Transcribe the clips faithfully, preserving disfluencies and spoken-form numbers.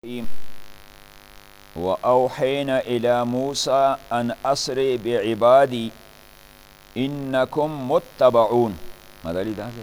وأوحينا إلى موسى أن أسري بعبادي إنكم متبعون. مدلی دا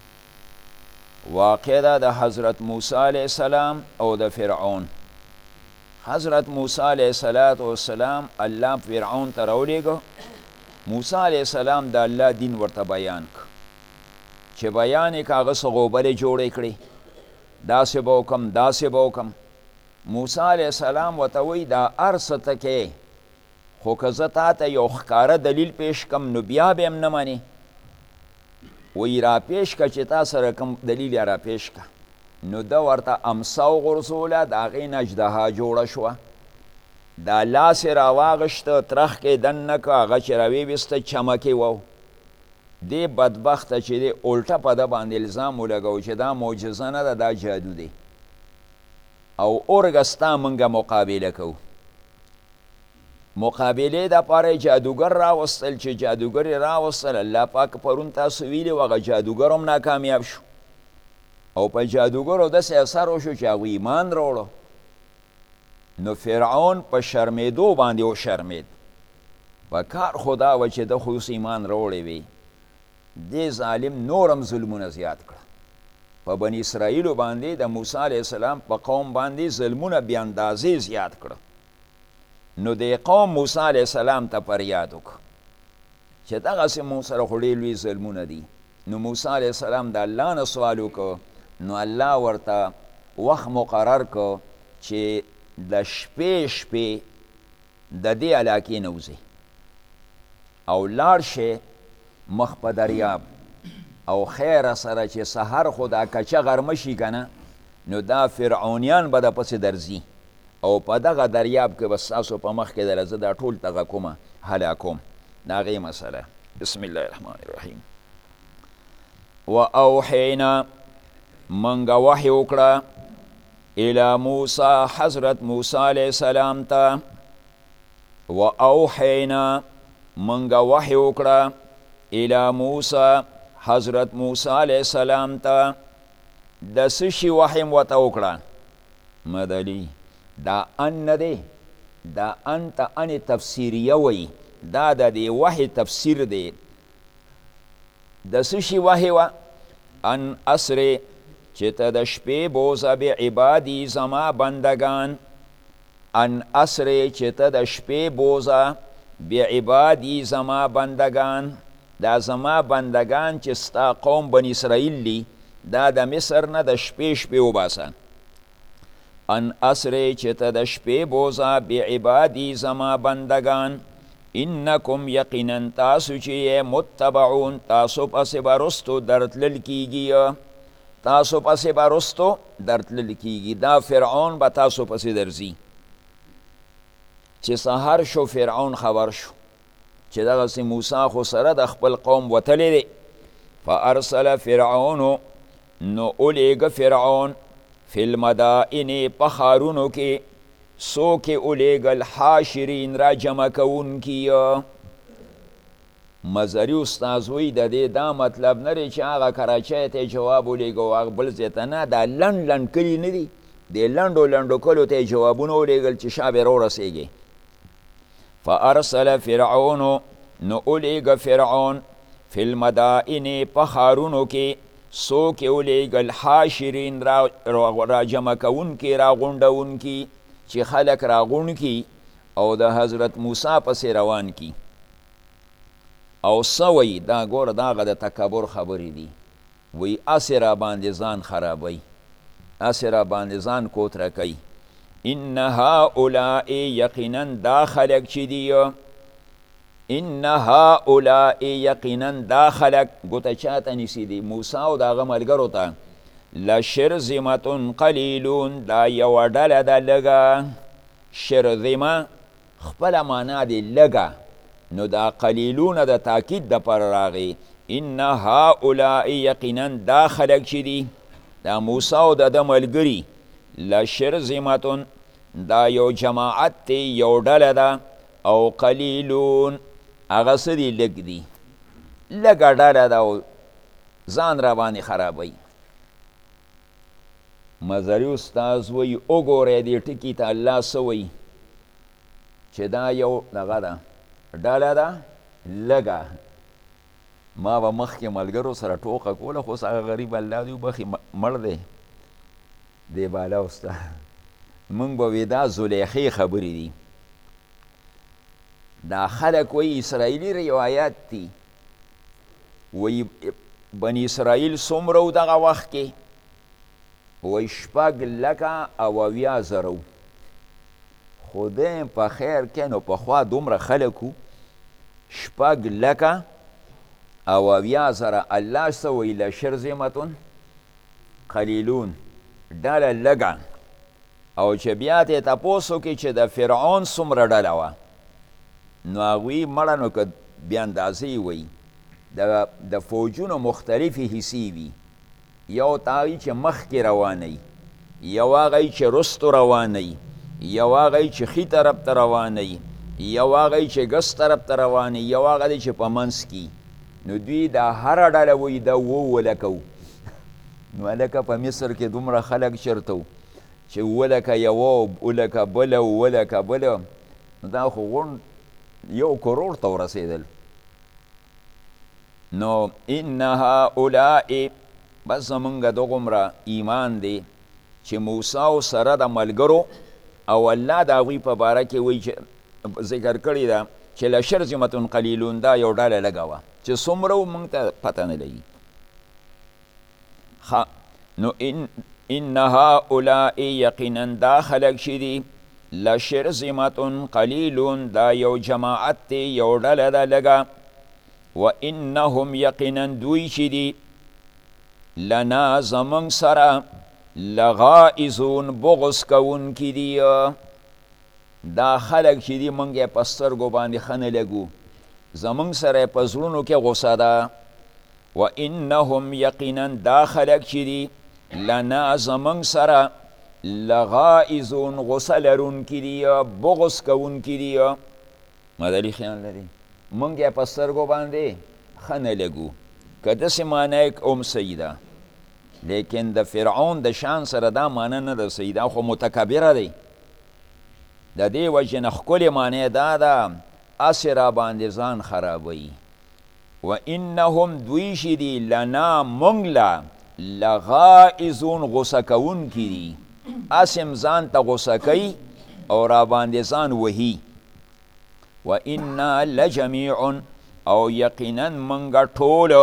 واقع دا دا حضرت موسی علیہ السلام او دا فرعون. حضرت موسی علیہ السلام اللہ فرعون تا رولی گو. موسی علیہ السلام دا اللہ دین ورطا بیان که چه بیانی که آغا سغوبر جوڑی کری دا سی باوکم دا سی باوکم. موسی علیہ السلام وتوی دا ارسته کې خو که زه تا ته یو ښکاره دلیل پیش کم نو بیا به م نه منې. وی را پیش که چې تا سره کوم دلیل را پیش که. نو ده ورته امسا وغورځوله، د هغې نه اژدها جوړه شوه. دا لاس یې راواغېسته، ترخ کې دننه که هغه چې راویویسته چمکې وو. دې بدبخته چې دی الټه په ده باندې الزام ولګو چې دا معجزه نه ده، دا جادو دی او اورګستا منګه مقابله کو. مقابله د پاره جادوګر راوستل، چې جادوګر راوستل الله پاک پرون تاسو ویلي هغه جادوګر هم ناکامیاب شو او په جادوګرو داسې اثر وشو چې هغوی ایمان راوړو. نو فرعون په شرمېدو باندې وشرمېد. په کار خو دا وه چې ده خو اوس ایمان راوړی وي. دې ظالم نورم ظلمونه زیات کړه. په بني اسرائیلو باندې د موسی علیه السلام په قوم باندې ظلمونه بې اندازې زیات کړه. نو د قوم موسی علیه السلام ته فریاد وکړه چې دغسې مو سره خو ډېر لوی ظلمونه دي. نو موسی علیه السلام د الله نه سوال وکړه. نو الله ورته وخت مقرر کړ چې د شپې شپې د دې علاقې نه وځي او لاړ شي مخ په دریاب او خیر سره چې سحر خو دا کچه غرمه شي که نه، نو دا فرعونیان به د پسې درځي او په دغه دریاب کې به ستاسو په مخ کې دله زه دا ټول دغه کومه هلاکوم. د هغې مسله. بسم الله الرحمن الرحیم. و اوحینا منګه وحی وکړه الی موسی حضرت موسی علیه السلام ته. و اوحینا منګه وحی وکړه الی موسی حضرت موسی علیه السلام ته. د څه شي وحی م ورته وکړه؟ مدلي دا ان نه دی، دا ان ته ان تفسیریه وی، دا د دې وحی تفسیر دی. د څه شي وحی وه؟ ان اسرې چې ته د شپې بوځه بعبادي زما بندگان. ان اسرې چې ته د شپې بوځه بعبادي زما بندگان. دا زما بندگان چې ستا قوم بني اسرائیل دی، دا د مصر نه د شپې شپې وباسه. ان اسرې چې ته د شپې بوځه بعبادي زما بندگان. انکم یقینا تاسو چې متبعون، تاسو پسې به رستو درتلل کیږي. تاسو پسې به رستو درتلل کیږي. دا فرعون به تاسو پسې درځي. چې سهار شو فرعون خبر شو چې دغسې موسی خو سره د خپل قوم وتلی دی. فارسل فرعون، نو اولیږه فرعون فی المدائن په ښارونو کې. څوک یې اولیږل؟ حاشرین را جمع کوونکي. مزري استاذ وی د دې دا مطلب نه دی چې هغه کراچۍ ته جواب ولیږه هغه بل ځای ته نه. دا لنډ لنډ کلي نه دي، دې لنډو لنډو کلیو ته یې جوابونه ولیږل چې شا به راورسېږي. فارسل فرعون، نو اولیږه فرعون فی المدائن په ښارونو کې. څوک یې اولیږل؟ حاشرین را جمع کوونکي، را غونډوونکي، چې خلک را غونډ کي او د حضرت موسی پسې روان کی. او څه وایي؟ دا ګوره دا هغه د تکبر خبرې دي. وایي هسې را باندې ځان خرابوي، هسې را باندې ځان کوتره کوي. ان هؤلاء یقینا دا خلک چې دي، ان هؤلاء یقینا دا خلک ګوته چاته نیسي دي؟ موسی او د هغه ملګرو ته. لشرذمة قلیلون، دا یوه ډله ده لږه. شرذمه خپله معنا دی لږه، نو دا قلیلونه د تاکید دپاره راغی. ان هؤلاء یقینا دا خلک چې دي، دا موسی او د ده ملګري. لشرذمة دا یو جماعت دی، یو ډله ده. او قلیلون هغه څه دي؟ لږ دي، لږه ډله ده او ځان را باندې خرابوي. مزري استاذ وی وګورئ دې ټکي ته الله څه وایي چې دا یو دغه ده ډله ده لږه ما به مخکې ملګرو سره ټوکه کوله خو اوس هغه غریب الله دې وبخي مړ دی دی بالا استاد موږ به وی دا زلیخې خبرې دي دا خلک وی اسرائیلي روایات دي وی بني اسرائیل څومره و دغه وخت کې وی شپږ لکه او اویا زره خدای په خیر کې نو پخوا دومره خلک وو شپږ لکه او اویا زره الله څه وی لشرذمة قلیلون ډله لږه او چې بیا ته تپوس وکړي چې د فرعون څومره ډله وه نو هغوی مړه نو که بیا اندازې وی د د فوجونو مختلفې حصې وي یو تا وي چې مخکې روانوي یو هغه چې رستو روانوي یو هغه چې ښي طرف ته روانوي یو هغه چې ګس طرف ته روانوي یو هغه دی چې په منځ کې نو دوی دا هره ډله وایي دا اووه ولکه و نو هلکه په مصر کې دومره خلک چېرته و چې ولکه یوه ولکه بله ولکه بله نو دا خو غونډ یو کروڑ ته ورسېدل نو ان هؤلاء بس زمونږ دغومره ایمان دی چې موسی او سره د ملګرو او الله د هغوی په باره کې وایي چې ذکر کړې ده چې لشرذمة قلیلون دا یو ډله لږه وه چې څومره و موږ ته پته نه لګي نو ان ان هؤلاء یقینا دا خلک چې دي لشرذمة قلیلون دا یو جماعت دی یو ډله ده لږه و انهم یقینا دوی چې دي لنا زمونږ سره لغائزون بغض کوونکي دي دا خلک چې دي موږ یې په سترګو باندې ښه نه لګو زمونږ سره یې په زړونو کې غوسه ده و انهم یقینا دا خلک چې دي لنا زمونږ سره لغائزون غوسه لرونکي دي بغض کوونکي دي مدلي خیال لري موږ یې په سترګو باندې ښه نه لګو که داسې معنی هم صحیح ده لیکن د فرعون د شان سره دا معنی نه ده صحیح ده خو متکبره دی د دې وجې نه ښکلې معنی دا ده هسې را باندې ځان خرابوي و انهم دوی چې دي لنا موږ له لغائزون غوسه کوونکي دي هسې ځان ته غوسه کوي او را باندې ځان وهي و انا لجمیع او یقینا منګه ټول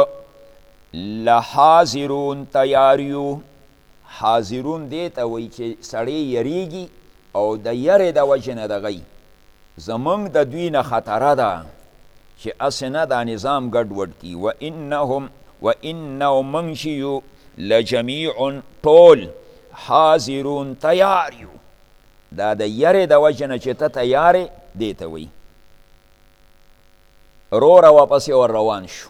لحاضرون تیاریو حاضرون دی ته وایي چې سړی یریږي او د یرې د وجې نه دغی زمونږ د دوی نه خطره ده چې هسې نه دا نظام ګډوډ کي و انهم و انه من چې یو لجمیع ټول حاضرون تیاریو دا د یرې د وجې نه چې ته تیارې دی ته وایي روره واپسې ور روان شو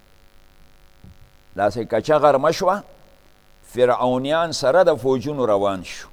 داسې کچه غرمه شوه فرعونیان سره د فوجونو روان شو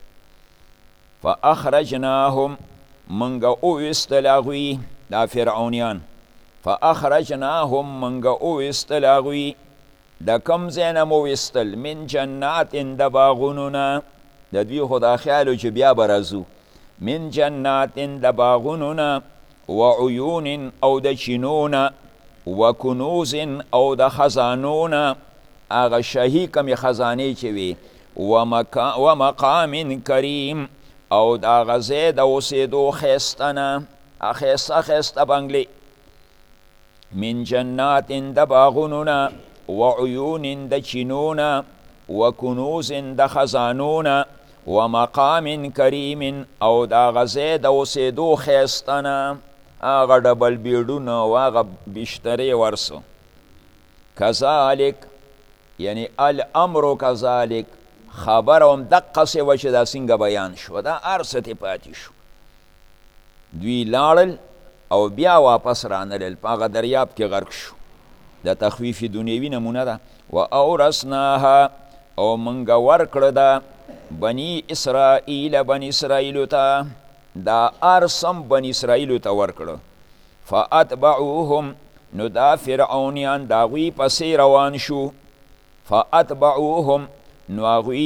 فاخرجناهم منګه اویستل هغوی دا فرعونیان فاخرجناهم منګه اویستل هغوی د کوم ځای نه مو ویستل من جنات د باغونو نه د دوی خو دا خیال و چې بیا به راځو من جنات د باغونو نه و عیون او د چینونه و کنوز او د خزانونه هغه شهي کمې خزانې چې وي و مقام کریم او د هغه ځای د اوسېدو ښایسته نه ښایسته ښایسته بنګلې من جنات د باغونو نه و عیون د چینونه و کنوز د خزانونه و مقام کریم او د هغه ځای د اوسېدو ښایسته نه هغه ډبل بیډونه او هغه بشترې ورسو کذالک یعنی الامر کذالک خبر هم دقسې وه چې دا څنګه بیان شو دا هر څه ترې پاتې شو دوی لاړل او بیا واپس رانلل په هغه دریاب کې غرق شو د تخویف دنیوي نمونه ده و اورثناها او موږ ورکړه ده بني اسرائیل بني اسرائیلو ته دا ارسم بني اسرائیلو ته ورکړه فاتبعوهم نو دا فرعونیان د هغوی پسې روان شو فاتبعوهم نو هغوی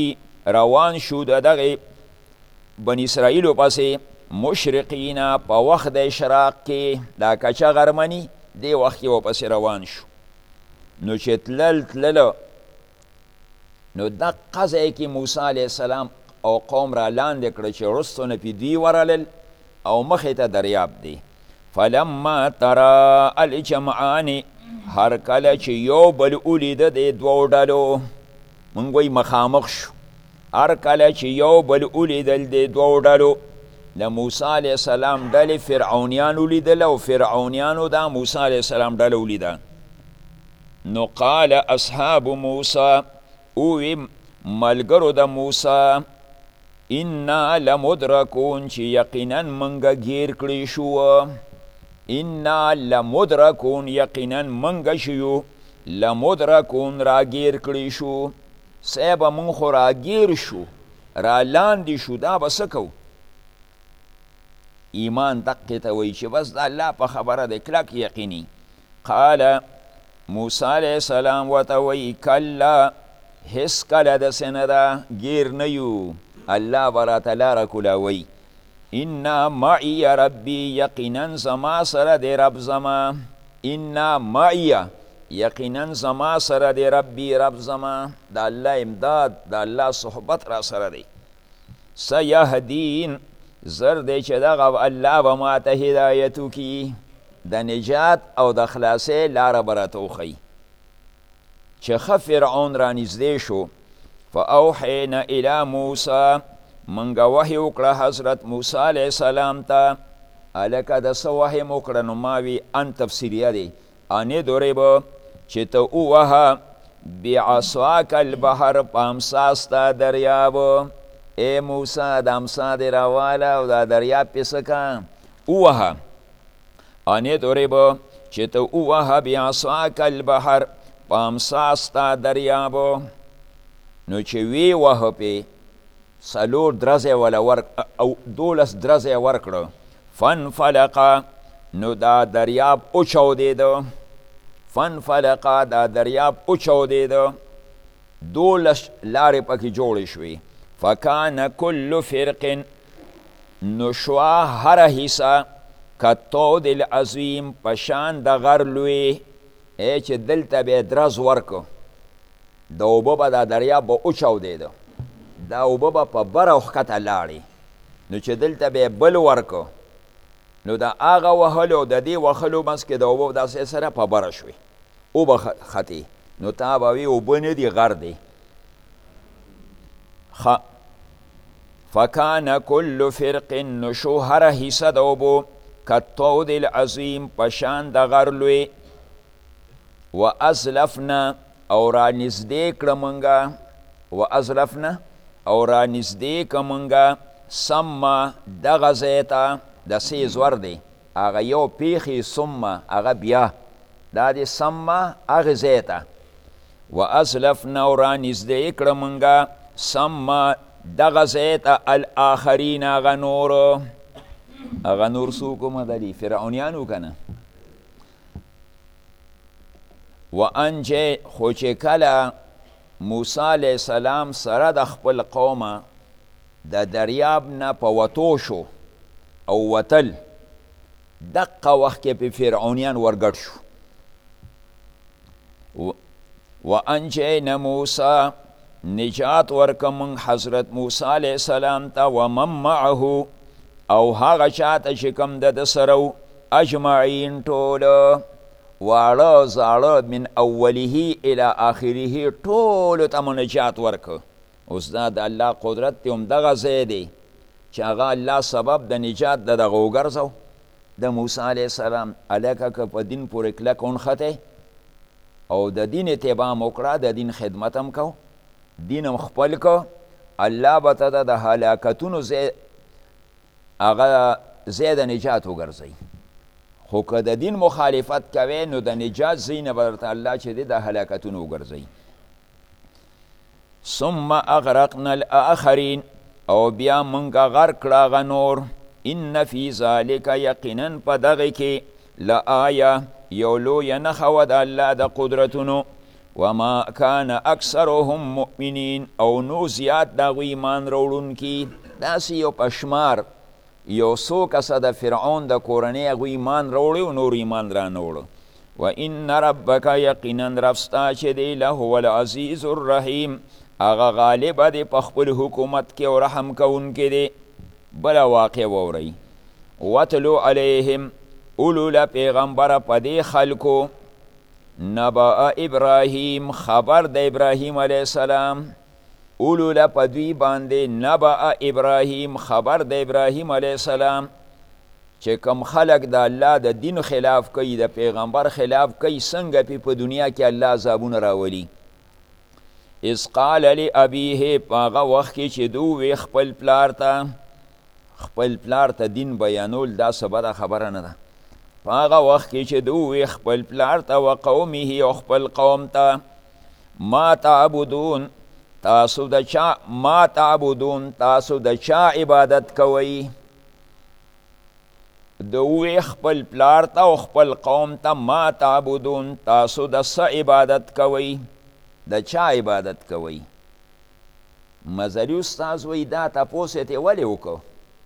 روان شو د دغې بني اسرائیلو پسې مشرقینا په وخت د اشراق کې دا کچه غرمني دې وخت کې ورپسې روان شو. نو چې تلل تللو نو دقه ځای کې موسی علیه السلام او قوم را لاندې کړه چې وروستو نه پې دوی ورغلل او مخې ته دریاب دی. فلما ترا الجمعان هر کله چې یو بل ولیده د دوو ډلو موږ وایي مخامخ شو، هر کله چې یو بل ولیدل د دوو ډلو د موسی علیه السلام ډلې فرعونیان ولیدل او فرعونیانو دا موسی علیه السلام ډله ولیده. نو قال اصحاب موسی اوی ملګرو د موسی انا لمدرکون چې یقینا منګه گیر کړی شو، انا لمدرکون یقینا منګه شیو لمدرکون را گیر کړی شو، سیبه من خو را گیر شو را لاندې شو، دا به څه کوو؟ ایمان دقې ته وایي چې بس د الله په خبره دی کلک یقیني. قال موسی علیه السلام ورته وایي کله هیڅ کله داسې نه ده، ګیر نه یو، الله به راته لاره کولاوی. انا معی ربی یقینا زما سره دی رب زما، انا معی یقینا زما سره دی ربی رب زما، د الله امداد د الله صحبت را سره دی. سیهدین زر دی چې دغه الله به ماته هدایت وکړي، د نجات او د خلاصۍ لاره به راته وښیي. چې ښه فرعون را نږدې شو فاوحینا الی موسی منګه وحی وکړه حضرت موسی علیه السلام ته. هلکه د څه وحی م وکړه نو ما وي ان تفسیریه دی، ان اضرب چې ته ووهه بعصاک البحر په امسا ستا دریاب، ای موسی د امسا دې راواله او دا دریاب پې څه که ووهه. ان اضرب چې ته ووهه بعصاک البحر په امسا ستا دریاب. نو چې وی وهه پې څلور درزی وله ورک او دولس درزی ورکړه، فانفلقه نو دا دریاب وچاودېده، فانفلقه دا دریاب وچاودېده، دولس لارې پکې جوړې شوې. فکان کل فرق نو شوه هره حصه کالطود العظیم په شان د غر لوی، ای چې دلته به درز ورکو د اوبه به دا دریاب به وچاودېده، دا اوبه به په بره ښکته لاړې، نو چې دلته به بل ورکو نو د هغه وهلو د دې وهلو منځ کې د اوبه داسې سره په بره شوې اوبه ختې، نو تا به وي اوبه نه دي غر دی. فکان کل فرق نو شو هره حصه د اوبو کالطود العظیم په شان د غر لوی. و ازلفنا او را نزدې کړه منګه، و ازلفنا او را نزدې که منګه سمه دغه ځای ته د سې زور دی، هغه یو پیښې سمه هغه بیا دا د سمه هغې ځای ته. و ازلفنا او را نزدې کړه منګه سمه دغه ځای ته الاخرین هغه نور، هغه نور څوک مدلي فرعونیانو که نه. و انجه خو چې کله موسی علیه السلام سره د خپل قومه د دریاب نه په وتو شو او وتل، دقه وخت کې په فرعونیان ورګډ شو. و انجینا موسی نجات ورکه من حضرت موسی علیه السلام ته و من معه او هغه چاته چې کوم د ده سره اجمعین ټوله، واړه زاړه من اوله الى آخره ټولو ته مو نجات ورکه. اوس دا د الله قدرت دی همدغه ځای دی چې هغه الله سبب د نجات د دغه وګرځو د موسی علیه السلام. هلکه که په دین پورې کلک ونښتی او د دین اتباع م وکړه، د دین خدمت هم کو، دین هم خپل که، الله به ته د هلاکتونو ځای هغه ځای د نجات وګرځوي. خو که د دین مخالفت کوي نو د نجات ځای نه به درته الله چې دی د هلاکتونو وګرځوي. ثم اغرقنا الاخرین او بیا منګه غرق کړه هغه نور. ان فی ذلک یقینا په دغې کې لآیه یو لویه نښه وه د الله د قدرتونو. وما کان اکثرهم مؤمنین او نو زیات د هغوی ایمان راوړونکي. داسې یو پشمار یو څو کسه د فرعون د کورنۍ هغوی ایمان راوړی او نور ایمان رانه وړه. وان ربک یقینا رب ستا چې دی لهو العزیز الرحیم هغه غالبه دی په خپل حکومت کې او رحم کوونکی دی. بله واقع واورئ. وتلو علیهم اولوله پیغمبره په دې خلکو نبأ ابراهیم خبر د ابراهیم علیه السلام. اولوله په دوی باندې نبأ ابراهیم خبر د ابراهیم علیه السلام چې کم خلق د الله د دین خلاف کوي د پیغمبر خلاف کوي څنګه پې په دنیا کې الله عذابونه راولي. اذ قال لابیه په هغه وخت کې چې دو وی خپل پلار ته خپل پلار ته دین بیانول دا څه بده خبره نه ده. په هغه وخت کې چې دو وی خپل پلار ته و قومه او خپل قوم ته ما تعبدون تاسو د چا ما تعبدون تاسو د چا عبادت کوئ. دوی خپل پلار ته او خپل قوم ته ما تعبدون تاسو د څه عبادت کوئ د چا عبادت کوئ. مزري استاذ وی دا تپوس یې ولې وکړو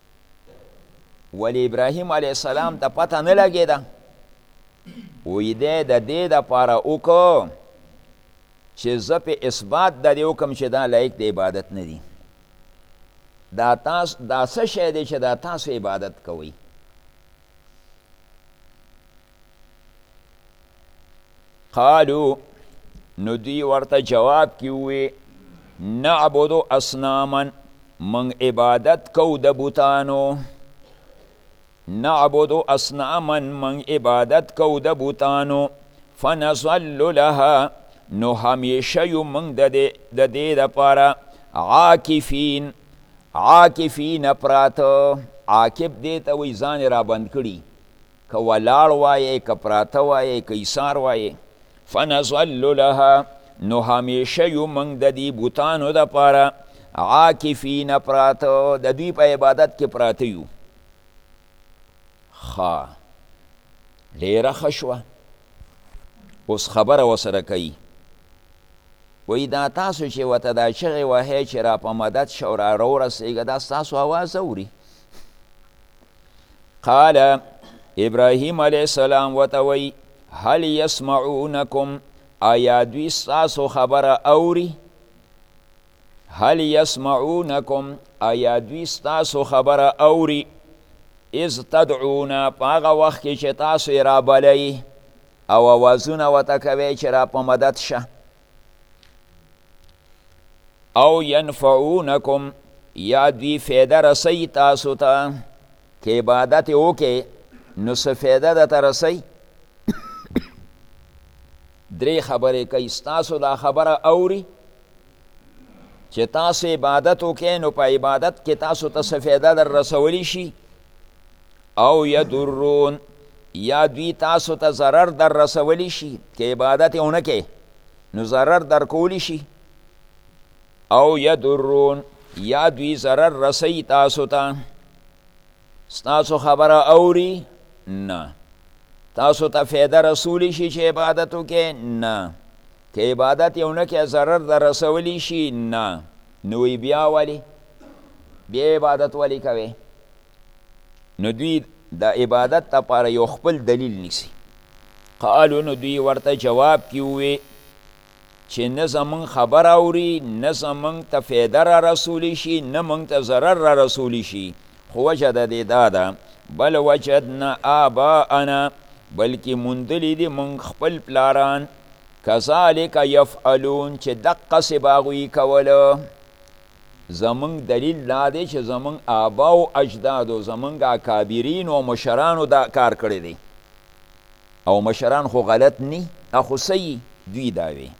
ولی ابراهیم علیه السلام ته پته نه لګېده وی دی د دې دپاره وکړو چې زه پې اثبات د دې وکړم چې دا لایق د عبادت نه دي. دا تاسو دا څه شی دی چې دا تاسو عبادت کوئ. قالو نو دوی ورته جواب کې ووی نعبدو اصنامن من عبادت کو د بوتانو نعبدو اصنامن من عبادت کو د بوتانو فنظل لها نو همیشه یو من د دې دپاره عاکفین عاکفین پراته. عاکف دې ته وایي ځان یې رابند کړي که ولاړ وایې که پراته وایې که ایثار وایې. فنظل لها نو همیشه یو من د دې بوتانو دپاره عاکفین پراته د دوی په عبادت کې پراته یو. ښه ډېره ښه شوه. اوس خبره ورسره کوي وی دا تاسو چې ورته دا چغې وهئ چې را په مدد شه او را راورسېږه دا ستاسو اواز اوري. قال ابراهیم علیه السلام ورته وی هل یسمعونکم آیا دوی ستاسو خبره اوري. هل یسمعونکم آیا دوی ستاسو خبره اوري. اذ تدعونا په هغه وخت کې چې تاسو یې رابلئ او اوازونه ورته کوئ چې را په مدد شه. او ینفعونکم یا دوی فایده رسی تاسو ته که عبادت وکې نو څه فایده درته رسی. درې خبرې کوي. ستاسو دا خبره اوري چې تاسو عبادت وکې نو په عبادت کې تاسو ته څه فایده در رسولی شي. او یدرون یا دوی تاسو ته ضرر در رسولی شي که عبادت یې ونه کې نو ضرر در کولی شي. او یدرون یا دوی ضرر رسی تاسو ته. ستاسو خبره اوري نه. تاسو ته فایده رسولی شي چې عبادت وکې نه. که عبادت یې ونه کې ضرر در رسولی شي نه. نو بیا ولی بیا عبادت ولی کوي. نو دوی د عبادت لپاره یو خپل دلیل نیسي. قالو نو دوی ورته جواب کې ووی چې نه زمونږ خبر اوري نه زمونږ ته فایده را رسولی شي نه مونږ ته ضرر را رسولی شي. خو وجه د دې دا ده بل وجدنا آباءنا بلکې موندلی دي مونږ خپل پلاران کذالک یفعلون چې دقسې به هغوی کوله. زمونږ دلیل دا دی چې زمونږ آبا و اجدادو زمونږ اکابرین و مشرانو دا کار کړی دی او مشران خو غلط نی دا خو صحیح دوی دا وی.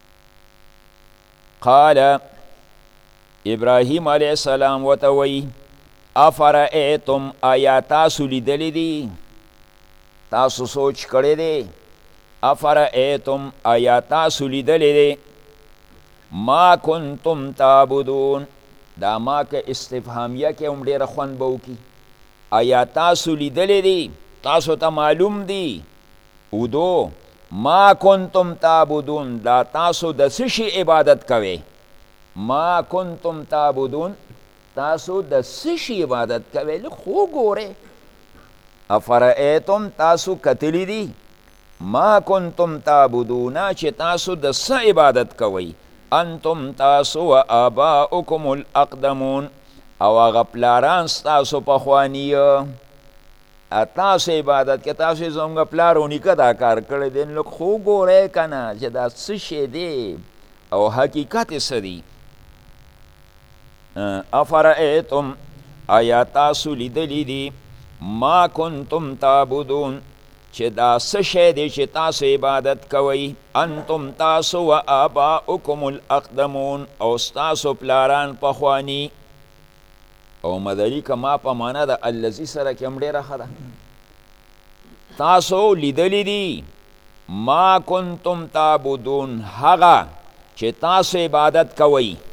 قال ابراهیم علیه السلام ورته وی افرأیتم آیا تاسو لیدلی دی تاسو سوچ کړی دی. افرأیتم آیا تاسو لیدلی دی ما کنتم تعبدون دا ما که استفهامیه که هم ډېره خوند به وکړي. آیا تاسو لیدلی دی تاسو ته معلوم دی. اودو ما کنتم تعبدون دا تاسو د څه شي عبادت کوئ ما کنتم تعبدون تاسو د څه شي عبادت کوئ لږ خو ګورئ افرأیتم تاسو کتلی دي ما کنتم تعبدون چې تاسو د څه عبادت کوئ انتم تاسو و آباؤکم الاقدمون او هغه پلاران ستاسو پخواني تاسو عبادت کې تاسو زموږ پلار او نیکه دا کار کړی دی لږ خو ګورئ که نه چې دا څه شی دی او حقیقت یې څه دی افرأیتم آیا تاسو لیدلی دي ما کنتم تعبدون چې دا څه شی دی چې تاسو عبادت کوئ انتم تاسو و آباؤکم الاقدمون او ستاسو پلاران پخواني او مدني که ما په معنا د الذي سره کې هم ډېره ښه ده تاسو لیدلی دي ما کنتم تعبدون هغه چې تاسو عبادت کوئ